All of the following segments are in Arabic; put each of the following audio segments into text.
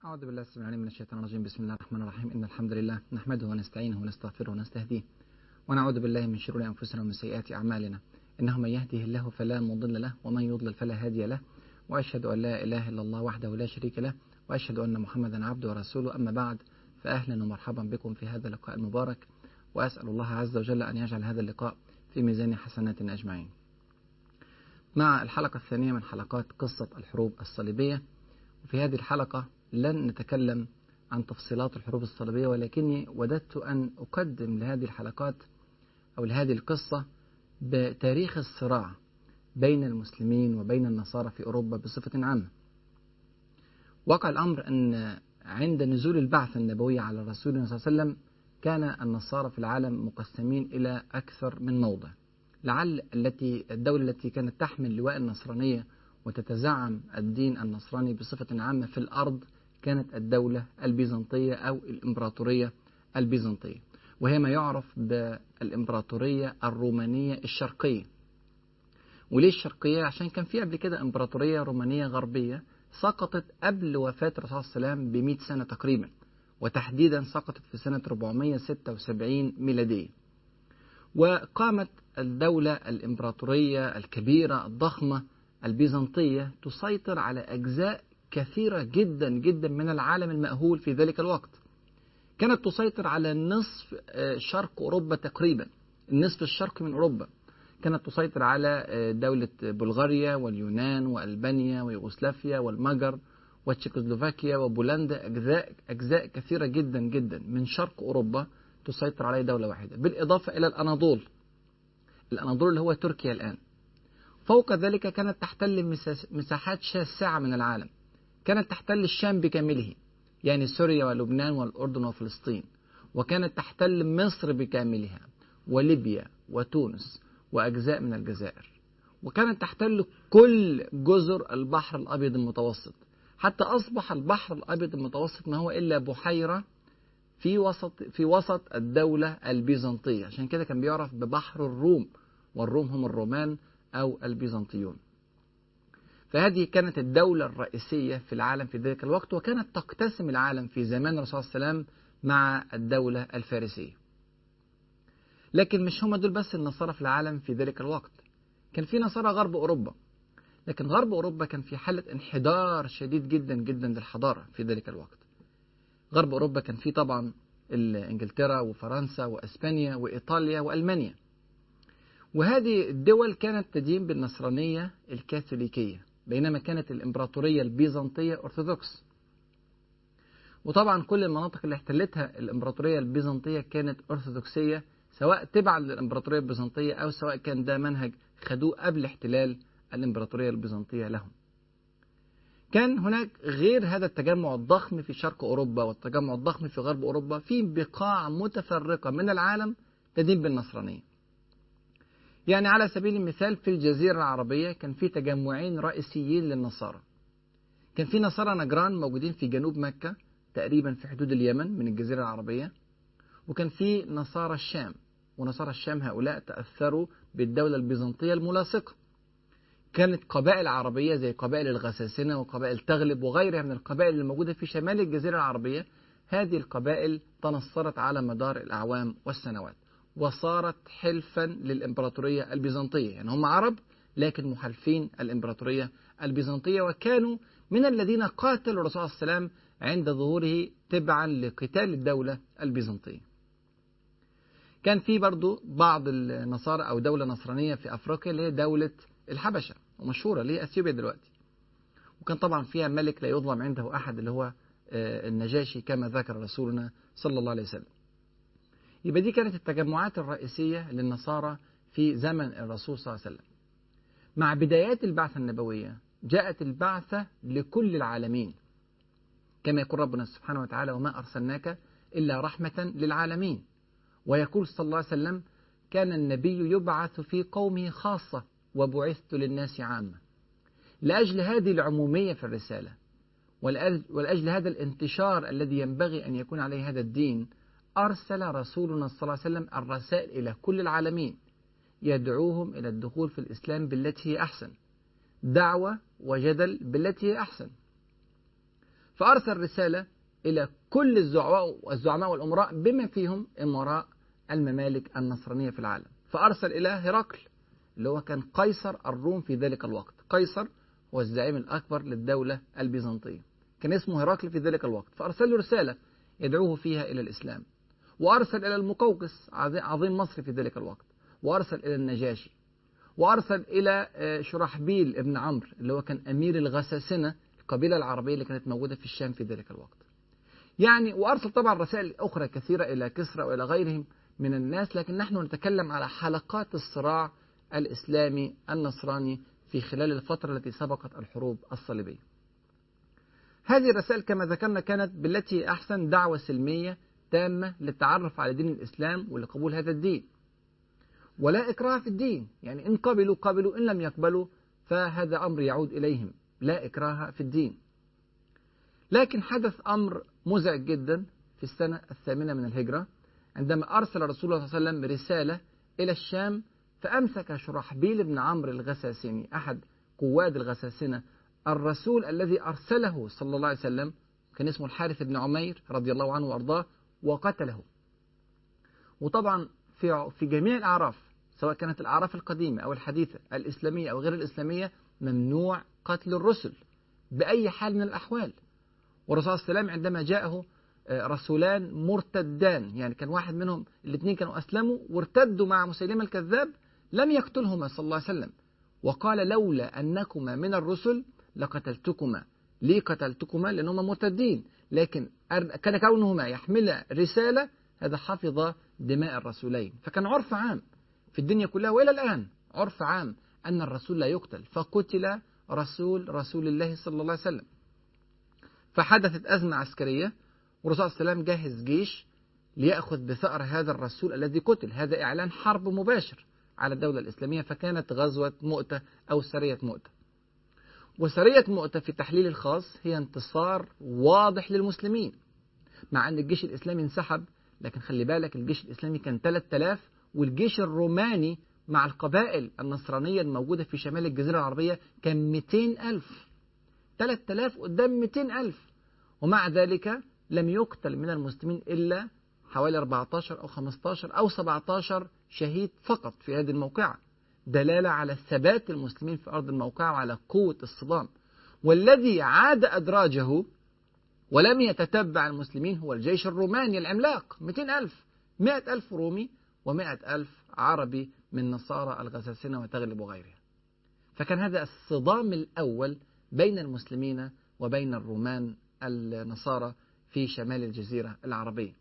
أعوذ بالله السميع العليم من الشيطان الرجيم. بسم الله الرحمن الرحيم. إن الحمد لله نحمده ونستعينه ونستغفره ونستهديه ونعوذ بالله من شرور أنفسنا ومن سيئات أعمالنا. إنه من يهده الله فلا مضل له ومن يضلل فلا هادي له، وأشهد أن لا إله إلا الله وحده لا شريك له، وأشهد أن محمدا عبده ورسوله. أما بعد، فأهلا ومرحبا بكم في هذا اللقاء المبارك، وأسأل الله عز وجل أن يجعل هذا اللقاء في ميزان حسناتنا أجمعين. مع الحلقة الثانية من حلقات قصة الحروب الصليبية. وفي هذه الحلقة لن نتكلم عن تفصيلات الحروب الصليبية، ولكني وددت أن أقدم لهذه الحلقات أو لهذه القصة بتاريخ الصراع بين المسلمين وبين النصارى في أوروبا بصفة عامة. وقع الأمر أن عند نزول البعث النبوي على رسولنا صلى الله عليه وسلم كان النصارى في العالم مقسمين إلى أكثر من موضع. لعل الدولة التي كانت تحمل لواء النصرانية وتتزعم الدين النصراني بصفة عامة في الأرض كانت الدولة البيزنطية أو الإمبراطورية البيزنطية، وهي ما يعرف بالإمبراطورية الرومانية الشرقية. وليه الشرقية؟ عشان كان في قبل كده إمبراطورية رومانية غربية سقطت قبل وفاة الرسول صلى الله عليه وسلم ب100 سنة تقريبا، وتحديدا سقطت في سنة 476 ميلادية. وقامت الدولة الإمبراطورية الكبيرة الضخمة البيزنطية تسيطر على أجزاء كثيرة جدا جدا من العالم المأهول في ذلك الوقت. كانت تسيطر على نصف شرق أوروبا تقريبا، النصف الشرقي من أوروبا. كانت تسيطر على دولة بلغاريا واليونان وألبانيا ويوغوسلافيا والمجر وتشيكوسلوفاكيا وبولندا، أجزاء كثيرة جدا جدا من شرق أوروبا تسيطر عليه دولة واحدة، بالإضافة إلى الأناضول اللي هو تركيا الآن. فوق ذلك كانت تحتل مساحات شاسعة من العالم. كانت تحتل الشام بكامله، يعني سوريا ولبنان والأردن وفلسطين، وكانت تحتل مصر بكاملها وليبيا وتونس وأجزاء من الجزائر، وكانت تحتل كل جزر البحر الأبيض المتوسط، حتى أصبح البحر الأبيض المتوسط ما هو إلا بحيرة في وسط الدولة البيزنطية. عشان كده كان بيعرف ببحر الروم، والروم هم الرومان أو البيزنطيون. فهذه كانت الدولة الرئيسية في العالم في ذلك الوقت، وكانت تقتسم العالم في زمان الرسول صلى الله عليه وسلم مع الدولة الفارسية. لكن مش هم دول بس النصارى في العالم في ذلك الوقت، كان في نصارى غرب أوروبا. لكن غرب أوروبا كان في حالة انحدار شديد جدا جدا للحضارة في ذلك الوقت. غرب أوروبا كان في طبعا إنجلترا وفرنسا وأسبانيا وإيطاليا وألمانيا، وهذه الدول كانت تدين بالنصرانية الكاثوليكية، بينما كانت الإمبراطورية البيزنطية أرثوذكس. وطبعا كل المناطق اللي احتلتها الإمبراطورية البيزنطية كانت أرثوذكسية، سواء تبعا للإمبراطورية البيزنطية أو سواء كان ده منهج خدوه قبل احتلال الإمبراطورية البيزنطية لهم. كان هناك غير هذا التجمع الضخم في شرق أوروبا والتجمع الضخم في غرب أوروبا في بقاع متفرقة من العالم تدين بالنصرانية. يعني على سبيل المثال في الجزيرة العربية كان في تجمعين رئيسيين للنصارى. كان في نصارى نجران موجودين في جنوب مكة تقريبا في حدود اليمن من الجزيرة العربية، وكان في نصارى الشام. ونصارى الشام هؤلاء تأثروا بالدولة البيزنطية الملاصقة. كانت قبائل عربية زي قبائل الغساسنة وقبائل تغلب وغيرها من القبائل الموجودة في شمال الجزيرة العربية. هذه القبائل تنصرت على مدار الأعوام والسنوات، وصارت حلفا للإمبراطورية البيزنطية. يعني هم عرب لكن محالفين الإمبراطورية البيزنطية، وكانوا من الذين قاتلوا الرسول صلى الله عليه وسلم عند ظهوره تبعا لقتال الدولة البيزنطية. كان في برضو بعض النصارى أو دولة نصرانية في أفريقيا اللي هي دولة الحبشة، ومشهورة اللي هي أثيوبيا دلوقتي. وكان طبعا فيها ملك لا يظلم عنده أحد اللي هو النجاشي كما ذكر رسولنا صلى الله عليه وسلم. يبقى دي كانت التجمعات الرئيسية للنصارى في زمن الرسول صلى الله عليه وسلم. مع بدايات البعثة النبوية جاءت البعثة لكل العالمين، كما يقول ربنا سبحانه وتعالى: وما أرسلناك إلا رحمة للعالمين. ويقول صلى الله عليه وسلم: كان النبي يبعث في قومه خاصة وبعثت للناس عامة. لأجل هذه العمومية في الرسالة ولأجل هذا الانتشار الذي ينبغي أن يكون عليه هذا الدين، أرسل رسولنا صلى الله عليه وسلم الرسائل إلى كل العالمين يدعوهم إلى الدخول في الإسلام بالتي هي أحسن، دعوة وجدل بالتي هي أحسن. فأرسل رسالة إلى كل الزعماء والأمراء بما فيهم أمراء الممالك النصرانية في العالم. فأرسل إلى هرقل اللي هو كان قيصر الروم في ذلك الوقت. قيصر هو الزعيم الأكبر للدولة البيزنطية، كان اسمه هرقل في ذلك الوقت. فأرسل له رسالة يدعوه فيها إلى الإسلام. وأرسل إلى المقوقس عظيم مصر في ذلك الوقت، وأرسل إلى النجاشي، وأرسل إلى شرحبيل ابن عمرو اللي هو كان أمير الغساسنة، القبيلة العربية اللي كانت موجودة في الشام في ذلك الوقت. يعني وأرسل طبعا رسائل أخرى كثيرة إلى كسرى وإلى غيرهم من الناس، لكن نحن نتكلم على حلقات الصراع الإسلامي النصراني في خلال الفترة التي سبقت الحروب الصليبية. هذه الرسائل كما ذكرنا كانت بالتي أحسن دعوة سلمية تامة للتعرف على دين الإسلام ولقبول هذا الدين، ولا إكراه في الدين. يعني إن قبلوا قبلوا، إن لم يقبلوا فهذا أمر يعود إليهم، لا إكراه في الدين. لكن حدث أمر مزعج جدا في السنة 8 من الهجرة، عندما أرسل رسول الله صلى الله عليه وسلم رسالة إلى الشام، فأمسك شرحبيل بن عمرو الغساسني أحد قواد الغساسنة الرسول الذي أرسله صلى الله عليه وسلم، كان اسمه الحارث بن عمير رضي الله عنه وأرضاه، وقتله. وطبعا في جميع الأعراف، سواء كانت الأعراف القديمة أو الحديثة، الإسلامية أو غير الإسلامية، ممنوع قتل الرسل بأي حال من الأحوال. والرسول صلى الله عليه وسلم عندما جاءه رسولان مرتدان، يعني كان واحد منهم، الاثنين كانوا أسلموا وارتدوا مع مسيلمة الكذاب، لم يقتلهما صلى الله عليه وسلم، وقال لولا أنكما من الرسل لقتلتكما. ليه قتلتكما؟ لأنهما مرتدين، لكن كان كونهما يحمل رسالة هذا حفظ دماء الرسولين. فكان عرف عام في الدنيا كلها وإلى الآن عرف عام أن الرسول لا يقتل، فقتل رسول الله صلى الله عليه وسلم. فحدثت أزمة عسكرية، والرسول صلى الله عليه وسلم جهز جيش ليأخذ بثأر هذا الرسول الذي قتل. هذا إعلان حرب مباشر على الدولة الإسلامية. فكانت غزوة مؤتة أو سرية مؤتة. وسرية مؤتة في التحليل الخاص هي انتصار واضح للمسلمين، مع أن الجيش الإسلامي انسحب. لكن خلي بالك الجيش الإسلامي كان 3000، والجيش الروماني مع القبائل النصرانية الموجودة في شمال الجزيرة العربية كان 200,000. 3000 قدام 200,000، ومع ذلك لم يقتل من المسلمين إلا حوالي 14 أو 15 أو 17 شهيد فقط في هذه الموقعة، دلالة على ثبات المسلمين في أرض الموقعة وعلى قوة الصدام. والذي عاد أدراجه ولم يتتبع المسلمين هو الجيش الروماني العملاق، 200,000، 100,000 رومي و100,000 عربي من نصارى الغساسنة وتغلب وغيرها. فكان هذا الصدام الأول بين المسلمين وبين الرومان النصارى في شمال الجزيرة العربية.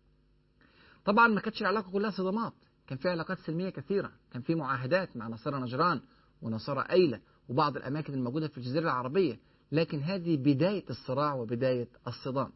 طبعا ما كانتش العلاقة كلها صدامات، كان في علاقات سلمية كثيرة، كان في معاهدات مع نصارى نجران ونصارى أيلة وبعض الأماكن الموجودة في الجزيرة العربية، لكن هذه بداية الصراع وبداية الصدام.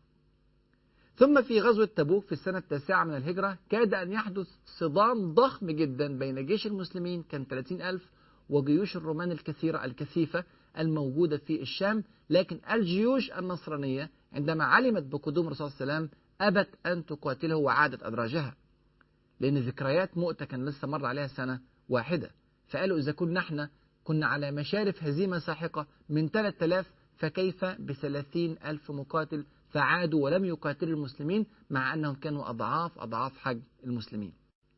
ثم في غزوة تبوك في السنة 9 من الهجرة كاد أن يحدث صدام ضخم جدا بين جيش المسلمين كان 30,000 وجيوش الرومان الكثيفة الموجودة في الشام. لكن الجيوش النصرانية عندما علمت بقدوم الرسول صلى الله عليه وسلم أبت أن تقاتله وعادت أدراجها، لأن ذكريات مؤتة كان لسه مر عليها سنة واحدة. فقالوا إذا كنا على مشارف هزيمة ساحقة من 3000، فكيف ب30,000 مقاتل؟ فعادوا ولم يقاتلوا المسلمين مع أنهم كانوا أضعاف حجم المسلمين.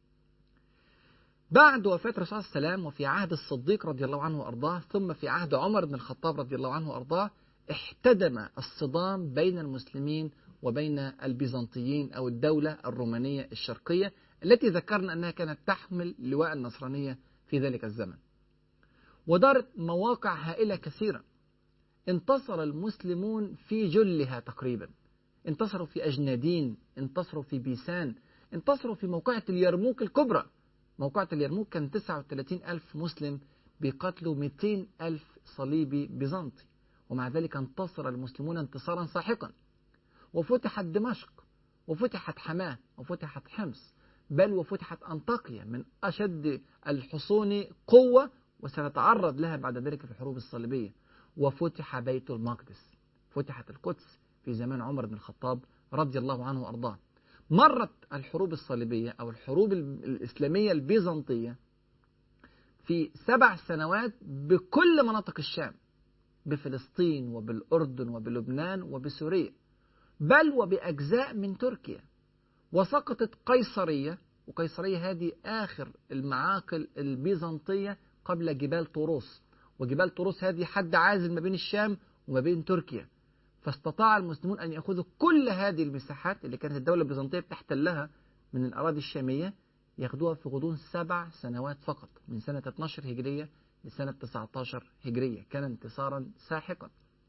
بعد وفاة الرسول صلى الله عليه وسلم وفي عهد الصديق رضي الله عنه وأرضاه، ثم في عهد عمر بن الخطاب رضي الله عنه وأرضاه، احتدم الصدام بين المسلمين وبين البيزنطيين أو الدولة الرومانية الشرقية التي ذكرنا أنها كانت تحمل لواء النصرانية في ذلك الزمن. ودارت مواقع هائلة كثيرة. انتصر المسلمون في جلها تقريبا، انتصروا في أجنادين، انتصروا في بيسان، انتصروا في موقعة اليرموك الكبرى. موقعة اليرموك كان 39,000 مسلم بيقاتلوا 200,000 صليبي بيزنطي، ومع ذلك انتصر المسلمون انتصارا ساحقا. وفتحت دمشق، وفتحت حماه، وفتحت حمص، بل وفتحت أنطاكيا من أشد الحصون قوة، وسنتعرض لها بعد ذلك في الحروب الصليبية. وفتح بيت المقدس، فتحت القدس في زمان عمر بن الخطاب رضي الله عنه وأرضاه. مرت الحروب الصليبية أو الحروب الإسلامية البيزنطية في 7 سنوات بكل مناطق الشام، بفلسطين وبالأردن وبلبنان وبسوريا، بل وبأجزاء من تركيا. وسقطت قيصرية، وقيصرية هذه آخر المعاقل البيزنطية قبل جبال طوروس، وجبال طوروس هذه حد عازل ما بين الشام وما بين تركيا. فاستطاع المسلمون أن يأخذوا كل هذه المساحات اللي كانت الدولة البيزنطية بتحتلها من الأراضي الشامية، ياخدوها في غضون 7 سنوات فقط، من سنة 12 هجرية لسنة 19 هجرية. كان انتصارا ساحقا.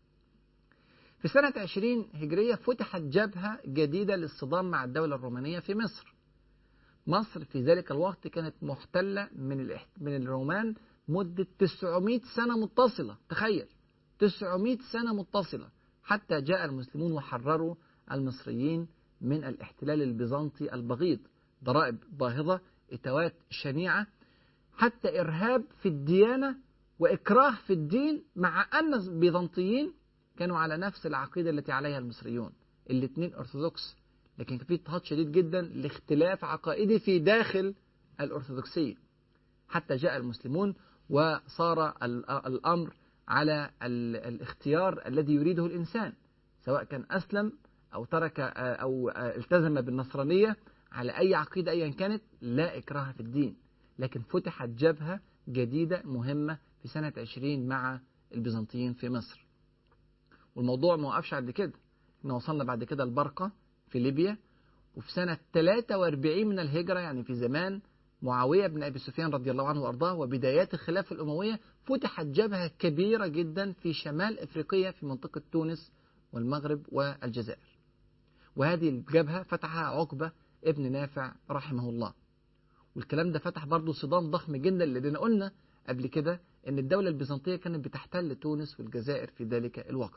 في سنة 20 هجرية فتحت جبهة جديدة للصدام مع الدولة الرومانية في مصر. مصر في ذلك الوقت كانت محتلة من الرومان مدة 900 سنة متصلة. تخيل، 900 سنة متصلة، حتى جاء المسلمون وحرروا المصريين من الاحتلال البيزنطي البغيض. ضرائب باهظة، إتاوات شنيعة، حتى إرهاب في الديانة وإكراه في الدين، مع أن البيزنطيين كانوا على نفس العقيدة التي عليها المصريون، الاثنين أرثوذكس، لكن كان في اضطهاد شديد جدا لاختلاف عقائدي في داخل الأرثوذكسية. حتى جاء المسلمون وصار الأمر على الاختيار الذي يريده الإنسان، سواء كان أسلم أو ترك أو التزم بالنصرانية، على أي عقيدة أيا كانت، لا إكراه في الدين. لكن فتحت جبهة جديدة مهمة في سنة 20 مع البيزنطيين في مصر. والموضوع ما وقفش عند كده، احنا وصلنا بعد كده البرقة في ليبيا. وفي سنة 43 من الهجرة، يعني في زمان معاوية بن أبي سفيان رضي الله عنه وأرضاه وبدايات الخلافة الأموية، فتحت جبهة كبيرة جدا في شمال أفريقيا، في منطقة تونس والمغرب والجزائر. وهذه الجبهة فتحها عقبة ابن نافع رحمه الله. والكلام ده فتح برضه صدام ضخم جدا، لأننا قلنا قبل كده أن الدولة البيزنطية كانت بتحتل تونس والجزائر في ذلك الوقت.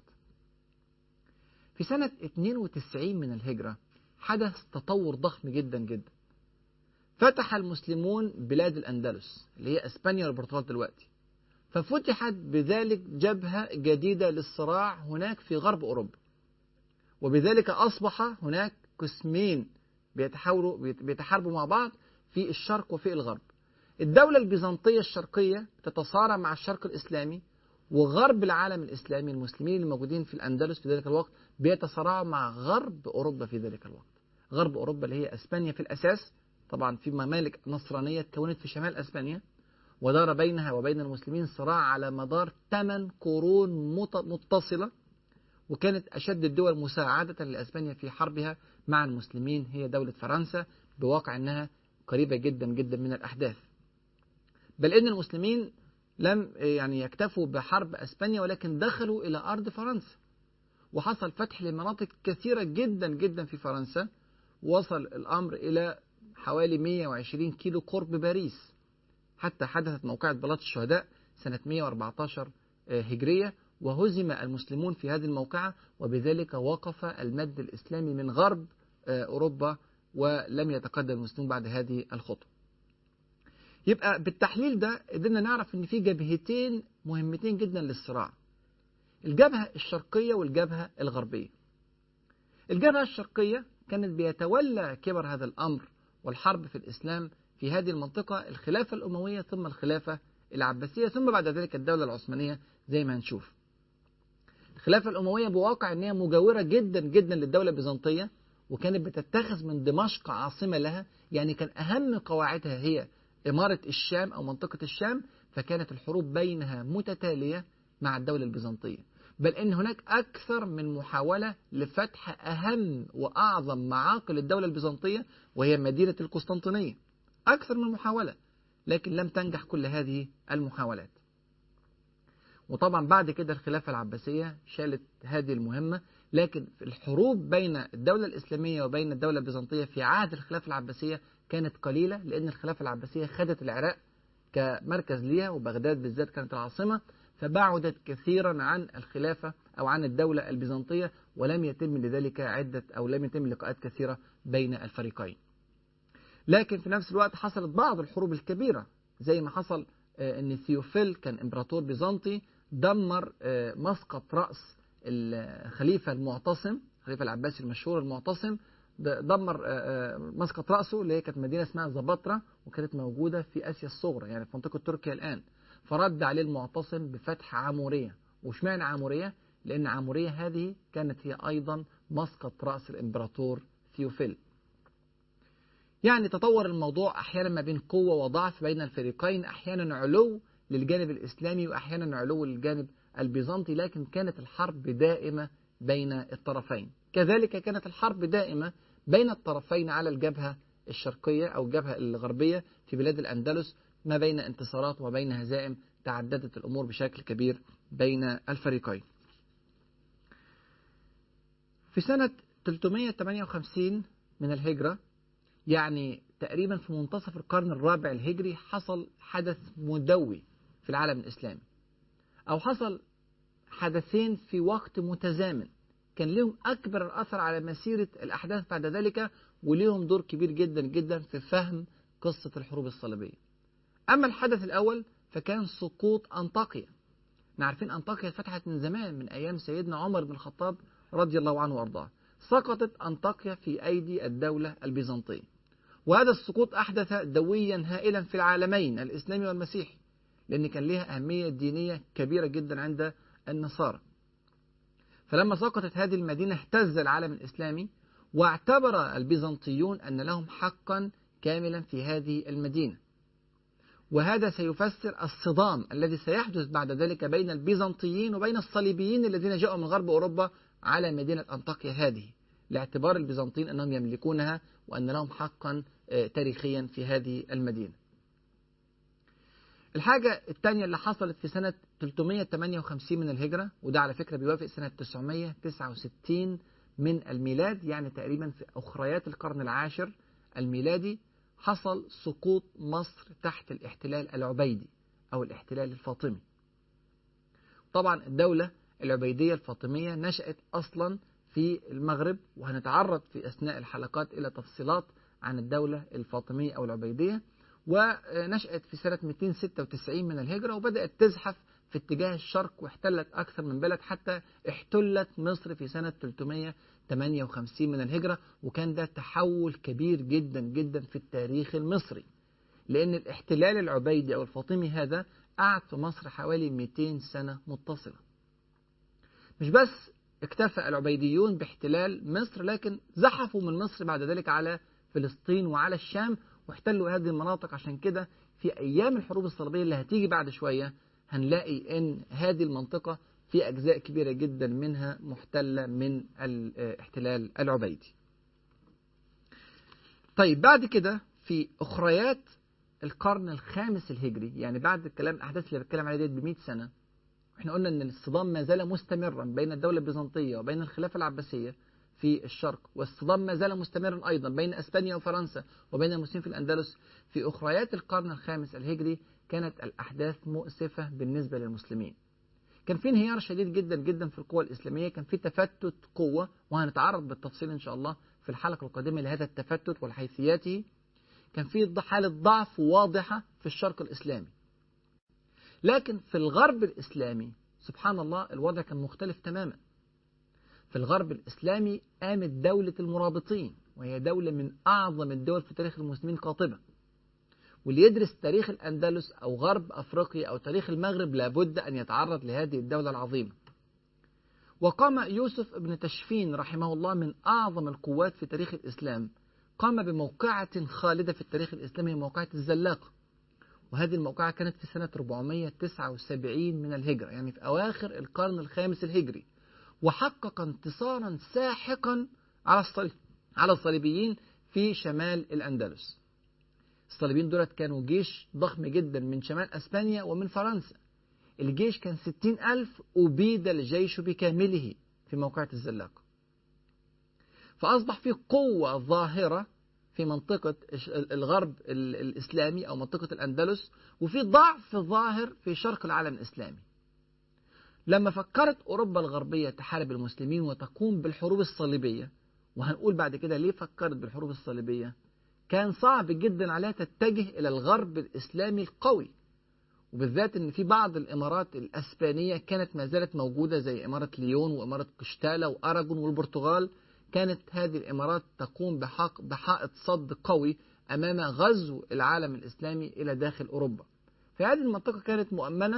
في سنة 92 من الهجرة حدث تطور ضخم جدا جدا. فتح المسلمون بلاد الأندلس اللي هي أسبانيا والبرتغال دلوقتي، ففتحت بذلك جبهة جديدة للصراع هناك في غرب أوروبا. وبذلك أصبح هناك قسمين بيتحاربوا مع بعض في الشرق وفي الغرب. الدولة البيزنطية الشرقية تتصارع مع الشرق الإسلامي، وغرب العالم الإسلامي المسلمين الموجودين في الأندلس في ذلك الوقت بيتصارعوا مع غرب أوروبا في ذلك الوقت. غرب أوروبا اللي هي أسبانيا في الأساس، طبعا في ممالك نصرانية تكونت في شمال أسبانيا، ودار بينها وبين المسلمين صراع على مدار 8 قرون متصلة. وكانت أشد الدول مساعدة لأسبانيا في حربها مع المسلمين هي دولة فرنسا، بواقع أنها قريبة جدا جدا من الأحداث. بل إن المسلمين لم يكتفوا بحرب أسبانيا، ولكن دخلوا إلى أرض فرنسا، وحصل فتح لمناطق كثيرة جدا جدا في فرنسا. وصل الأمر إلى حوالي 120 كيلو قرب باريس، حتى حدثت موقعة بلاط الشهداء سنة 114 هجرية، وهزم المسلمون في هذه الموقعة، وبذلك وقف المد الإسلامي من غرب أوروبا، ولم يتقدم المسلمون بعد هذه الخطوة. يبقى بالتحليل ده قدرنا نعرف ان في جبهتين مهمتين جدا للصراع، الجبهة الشرقية والجبهة الغربية. الجبهة الشرقية كانت بيتولى كبر هذا الأمر والحرب في الإسلام في هذه المنطقة الخلافة الأموية، ثم الخلافة العباسية، ثم بعد ذلك الدولة العثمانية زي ما هنشوف. الخلافة الأموية بواقع أنها مجاورة جدا جدا للدولة البيزنطية، وكانت بتتخذ من دمشق عاصمة لها، يعني كان أهم قواعدها هي إمارة الشام أو منطقة الشام. فكانت الحروب بينها متتالية مع الدولة البيزنطية، بل إن هناك أكثر من محاولة لفتح أهم وأعظم معاقل الدولة البيزنطية، وهي مدينة القسطنطينية. أكثر من محاولة، لكن لم تنجح كل هذه المحاولات. وطبعا بعد كده الخلافة العباسية شالت هذه المهمة، لكن الحروب بين الدولة الإسلامية وبين الدولة البيزنطية في عهد الخلافة العباسية كانت قليلة، لأن الخلافة العباسية خدت العراق كمركز ليها، وبغداد بالذات كانت العاصمة، فبعدت كثيرا عن الخلافة أو عن الدولة البيزنطية، ولم يتم لذلك لم يتم لقاءات كثيرة بين الفريقين. لكن في نفس الوقت حصلت بعض الحروب الكبيرة، زي ما حصل أن ثيوفيل كان إمبراطور بيزنطي دمر مسقط رأس الخليفة المعتصم، الخليفة العباسي المشهور المعتصم، دمر مسقط رأسه اللي هي كانت مدينة اسمها زبطرة، وكانت موجودة في آسيا الصغرى، يعني في منطقة تركيا الآن. فرد عليه المعتصم بفتح عمورية، واشمعنى عامورية؟ لأن عامورية هذه كانت هي أيضا مسقط رأس الإمبراطور ثيوفيل. يعني تطور الموضوع أحيانا ما بين قوة وضعف بين الفريقين، أحيانا علو للجانب الإسلامي وأحيانا علو للجانب البيزنطي، لكن كانت الحرب دائمة بين الطرفين. كذلك كانت الحرب دائمة بين الطرفين على الجبهة الشرقية أو الجبهة الغربية في بلاد الأندلس، ما بين انتصارات وما بين هزائم. تعددت الأمور بشكل كبير بين الفريقين. في سنة 358 من الهجرة، يعني تقريبا في منتصف القرن الرابع الهجري، حصل حدث مدوي في العالم الإسلامي، أو حصل حدثين في وقت متزامن كان لهم أكبر الأثر على مسيرة الأحداث بعد ذلك، وليهم دور كبير جدا جدا في فهم قصة الحروب الصليبية. أما الحدث الأول فكان سقوط أنطاكيا. عارفين أنطاكيا فتحت من زمان، من أيام سيدنا عمر بن الخطاب رضي الله عنه وأرضاه. سقطت أنطاكيا في أيدي الدولة البيزنطية، وهذا السقوط أحدث دويا هائلا في العالمين الإسلامي والمسيحي، لأن كان لها أهمية دينية كبيرة جدا عند النصارى. فلما سقطت هذه المدينة اهتز العالم الإسلامي، واعتبر البيزنطيون أن لهم حقا كاملا في هذه المدينة، وهذا سيفسر الصدام الذي سيحدث بعد ذلك بين البيزنطيين وبين الصليبيين الذين جاءوا من غرب أوروبا على مدينة أنطاكيا هذه، لاعتبار البيزنطيين أنهم يملكونها وأن لهم حقا تاريخيا في هذه المدينة. الحاجة الثانية اللي حصلت في سنة 358 من الهجرة، وده على فكرة بيوافق سنة 969 من الميلاد، يعني تقريبا في أخريات القرن العاشر الميلادي، حصل سقوط مصر تحت الاحتلال العبيدي أو الاحتلال الفاطمي. طبعا الدولة العبيدية الفاطمية نشأت أصلا في المغرب، وهنتعرض في أثناء الحلقات إلى تفصيلات عن الدولة الفاطمية أو العبيدية. ونشأت في سنة 296 من الهجرة، وبدأت تزحف في اتجاه الشرق واحتلت أكثر من بلد، حتى احتلت مصر في سنة 358 من الهجرة. وكان ده تحول كبير جدا جدا في التاريخ المصري، لأن الاحتلال العبيدي أو الفاطمي هذا قعد في مصر حوالي 200 سنة متصلة. مش بس اكتفى العبيديون باحتلال مصر، لكن زحفوا من مصر بعد ذلك على فلسطين وعلى الشام واحتلوا هذه المناطق. عشان كده في أيام الحروب الصليبية اللي هتيجي بعد شوية هنلاقي أن هذه المنطقة في أجزاء كبيرة جدا منها محتلة من الاحتلال العبيدي. طيب بعد كده في أخريات القرن الخامس الهجري، يعني بعد الكلام الأحداث اللي بتكلم عليها دي ب100 سنة، احنا قلنا ان الصدام ما زال مستمرا بين الدولة البيزنطية وبين الخلافة العباسية في الشرق، والصدام ما زال مستمرا أيضا بين أسبانيا وفرنسا وبين المسلمين في الأندلس. في أخريات القرن الخامس الهجري كانت الأحداث مؤسفة بالنسبة للمسلمين. كان في انهيار شديد جدا جدا في القوى الإسلامية، كان في تفتت قوة، وهنتعرض بالتفصيل إن شاء الله في الحلقة القادمة لهذا التفتت والحيثياته. كان في حالة ضعف واضحة في الشرق الإسلامي، لكن في الغرب الإسلامي سبحان الله الوضع كان مختلف تماما. في الغرب الإسلامي قامت دولة المرابطين، وهي دولة من أعظم الدول في تاريخ المسلمين قاطبة. واللي يدرس تاريخ الأندلس أو غرب أفريقيا أو تاريخ المغرب لابد أن يتعرض لهذه الدولة العظيمة. وقام يوسف بن تشفين رحمه الله من أعظم القوات في تاريخ الإسلام، قام بموقعة خالدة في التاريخ الإسلامي، موقعة الزلاقة. وهذه الموقعة كانت في سنة 479 من الهجرة، يعني في أواخر القرن الخامس الهجري، وحقق انتصارا ساحقا على الصليبيين في شمال الأندلس. الصليبيين دولت كانوا جيش ضخم جدا من شمال أسبانيا ومن فرنسا. الجيش كان 60,000، أبيد الجيش بكامله في موقعة الزلاقة. فأصبح في قوة ظاهرة في منطقة الغرب الإسلامي أو منطقة الأندلس، وفي ضعف ظاهر في شرق العالم الإسلامي. لما فكرت أوروبا الغربية تحارب المسلمين وتقوم بالحروب الصليبية، وهنقول بعد كده ليه فكرت بالحروب الصليبية، كان صعب جدا عليها تتجه إلى الغرب الإسلامي القوي، وبالذات أن في بعض الإمارات الأسبانية كانت ما زالت موجودة زي إمارة ليون وإمارة قشتالة وأراجون والبرتغال. كانت هذه الإمارات تقوم بحائط صد قوي أمام غزو العالم الإسلامي إلى داخل أوروبا. فهذه المنطقة كانت مؤمنة،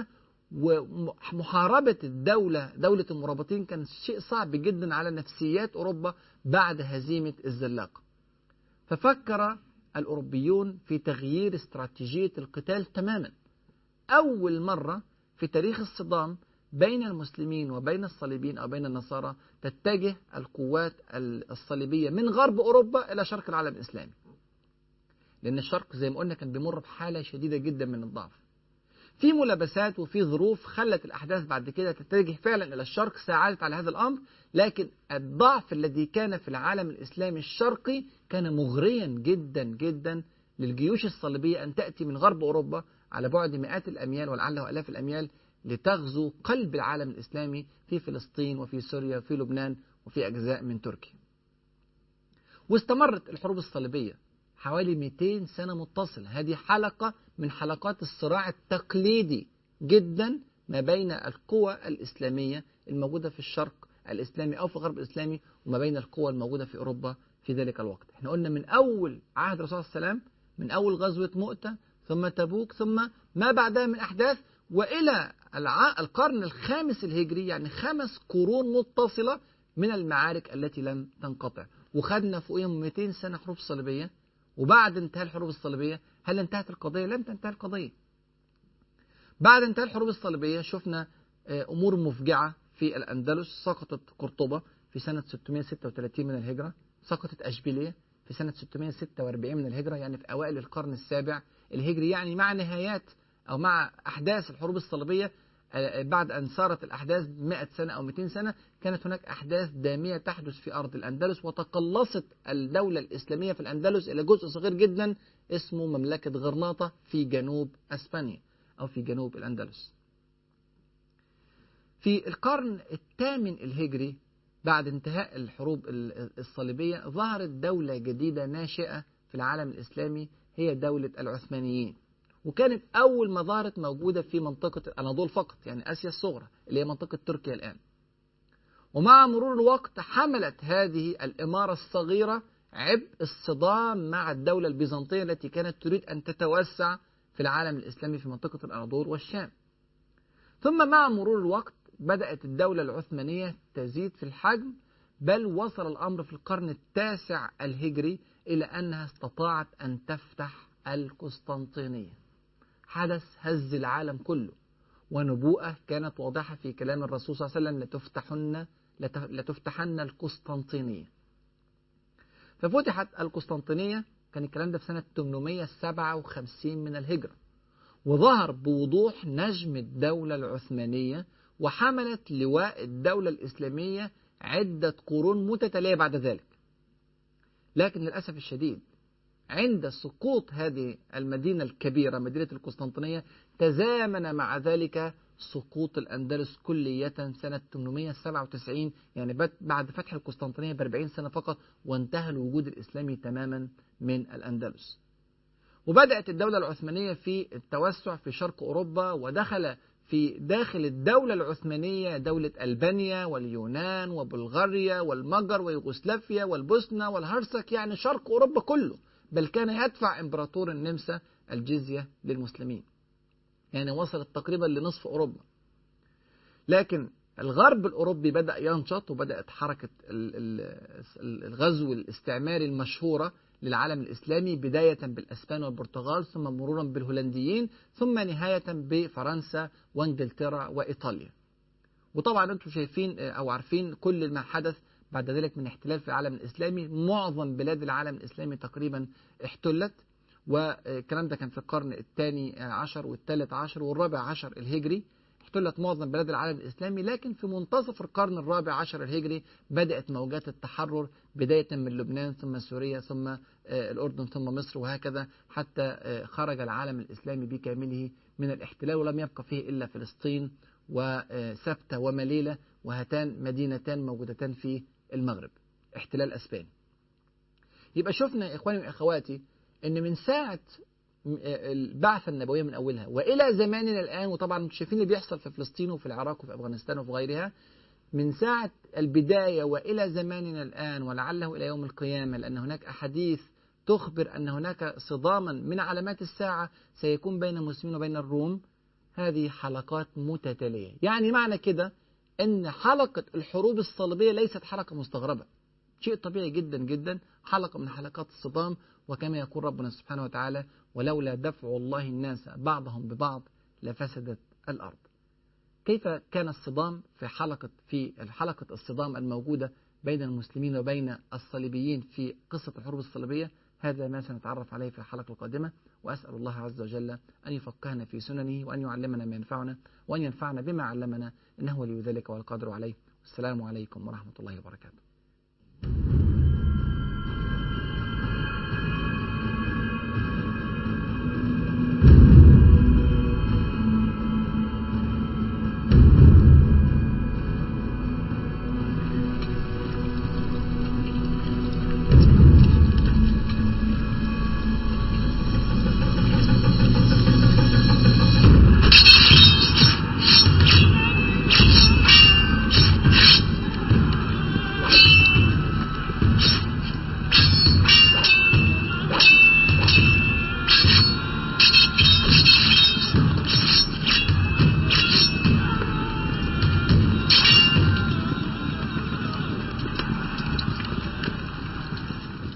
ومحاربة دولة المرابطين كان شيء صعب جدا على نفسيات أوروبا بعد هزيمة الزلاقة. ففكر الأوروبيون في تغيير استراتيجية القتال تماما. أول مرة في تاريخ الصدام بين المسلمين وبين الصليبيين أو بين النصارى تتجه القوات الصليبية من غرب أوروبا إلى شرق العالم الإسلامي، لأن الشرق زي ما قلنا كان بيمر بحالة شديدة جدا من الضعف. في ملابسات وفي ظروف خلت الأحداث بعد كده تتجه فعلا إلى الشرق، ساعدت على هذا الأمر، لكن الضعف الذي كان في العالم الإسلامي الشرقي كان مغريا جدا جدا للجيوش الصليبية أن تأتي من غرب أوروبا على بعد مئات الأميال ولعله آلاف الأميال لتغزو قلب العالم الإسلامي في فلسطين وفي سوريا وفي لبنان وفي أجزاء من تركيا. واستمرت الحروب الصليبية حوالي 200 سنة متصلة. هذه حلقة من حلقات الصراع التقليدي جدا ما بين القوى الإسلامية الموجودة في الشرق الإسلامي أو في الغرب الإسلامي وما بين القوى الموجودة في أوروبا في ذلك الوقت. احنا قلنا من أول عهد الرسول صلى الله عليه وسلم، من أول غزوة مؤتة ثم تبوك ثم ما بعدها من أحداث، وإلى القرن الخامس الهجري، يعني 5 قرون متصلة من المعارك التي لم تنقطع. وخدنا فوقهم 200 سنة حروب صليبية. وبعد انتهاء الحروب الصليبية هل انتهت القضية؟ لم تنتهي القضية. بعد انتهاء الحروب الصليبية شفنا أمور مفجعة في الأندلس. سقطت قرطبة في سنة 636 من الهجرة، سقطت أشبيلية في سنة 646 من الهجرة، يعني في أوائل القرن السابع الهجري، يعني مع نهايات أو مع أحداث الحروب الصليبية. بعد أن سارت الأحداث 100 سنة أو 200 سنة كانت هناك أحداث دامية تحدث في أرض الأندلس، وتقلصت الدولة الإسلامية في الأندلس إلى جزء صغير جدا اسمه مملكة غرناطة في جنوب أسبانيا أو في جنوب الأندلس. في القرن الثامن الهجري بعد انتهاء الحروب الصليبية ظهرت دولة جديدة ناشئة في العالم الإسلامي، هي دولة العثمانيين. وكانت أول ما ظهرت موجودة في منطقة الأناضول فقط، يعني آسيا الصغرى اللي هي منطقة تركيا الآن. ومع مرور الوقت حملت هذه الإمارة الصغيرة عبء الصدام مع الدولة البيزنطية التي كانت تريد أن تتوسع في العالم الإسلامي في منطقة الأناضول والشام. ثم مع مرور الوقت بدأت الدولة العثمانية تزيد في الحجم، بل وصل الأمر في القرن التاسع الهجري إلى أنها استطاعت أن تفتح القسطنطينية. حدث هز العالم كله، ونبوءة كانت واضحة في كلام الرسول صلى الله عليه وسلم: لتفتحن القسطنطينية. ففتحت القسطنطينية، كان الكلام ده في سنة 857 من الهجرة، وظهر بوضوح نجم الدولة العثمانية، وحملت لواء الدولة الإسلامية عدة قرون متتالية بعد ذلك. لكن للأسف الشديد عند سقوط هذه المدينة الكبيرة مدينة القسطنطينية تزامن مع ذلك سقوط الأندلس كلية سنة 897، يعني بعد فتح القسطنطينية ب40 سنة فقط، وانتهى الوجود الإسلامي تماما من الأندلس. وبدأت الدولة العثمانية في التوسع في شرق أوروبا، ودخل في داخل الدولة العثمانية دولة ألبانيا واليونان وبلغاريا والمجر ويوغوسلافيا والبوسنة والهرسك، يعني شرق أوروبا كله، بل كان يدفع إمبراطور النمسا الجزية للمسلمين، يعني وصلت تقريبا لنصف أوروبا. لكن الغرب الأوروبي بدأ ينشط، وبدأت حركة الغزو الاستعماري المشهورة للعالم الإسلامي، بداية بالأسبان والبرتغال، ثم مرورا بالهولنديين، ثم نهاية بفرنسا وانجلترا وإيطاليا. وطبعا أنتم شايفين أو عارفين كل ما حدث بعد ذلك من احتلال في العالم الإسلامي. معظم بلاد العالم الإسلامي تقريبا احتلت، والكلام ده كان في القرن الثاني عشر والثالث عشر والرابع عشر الهجري. احتلت معظم بلاد العالم الإسلامي، لكن في منتصف القرن الرابع عشر الهجري بدأت موجات التحرر، بداية من لبنان ثم سوريا ثم الأردن ثم مصر، وهكذا حتى خرج العالم الإسلامي بكامله من الاحتلال، ولم يبقى فيه إلا فلسطين وسبتة ومليلة، وهاتان مدينتان موجودتان في المغرب، احتلال أسباني. يبقى شفنا يا إخواني وأخواتي أن من ساعة البعثة النبوية من أولها وإلى زماننا الآن، وطبعا انتم شايفين اللي بيحصل في فلسطين وفي العراق وفي أفغانستان وفي غيرها، من ساعة البداية وإلى زماننا الآن ولعله إلى يوم القيامة، لأن هناك أحاديث تخبر أن هناك صداما من علامات الساعة سيكون بين المسلمين وبين الروم. هذه حلقات متتالية. يعني معنى كده أن حلقة الحروب الصليبية ليست حلقة مستغربة، شيء طبيعي جدا جدا، حلقة من حلقات الصدام. وكما يقول ربنا سبحانه وتعالى: ولولا دفع الله الناس بعضهم ببعض لفسدت الأرض. كيف كان الصدام في حلقة الصدام الموجودة بين المسلمين وبين الصليبيين في قصة الحروب الصليبية؟ هذا ما سنتعرف عليه في الحلقة القادمة، وأسأل الله عز وجل أن يفقهنا في سننه وأن يعلمنا ما ينفعنا وأن ينفعنا بما علمنا، إنه ولي ذلك والقادر عليه. والسلام عليكم ورحمة الله وبركاته.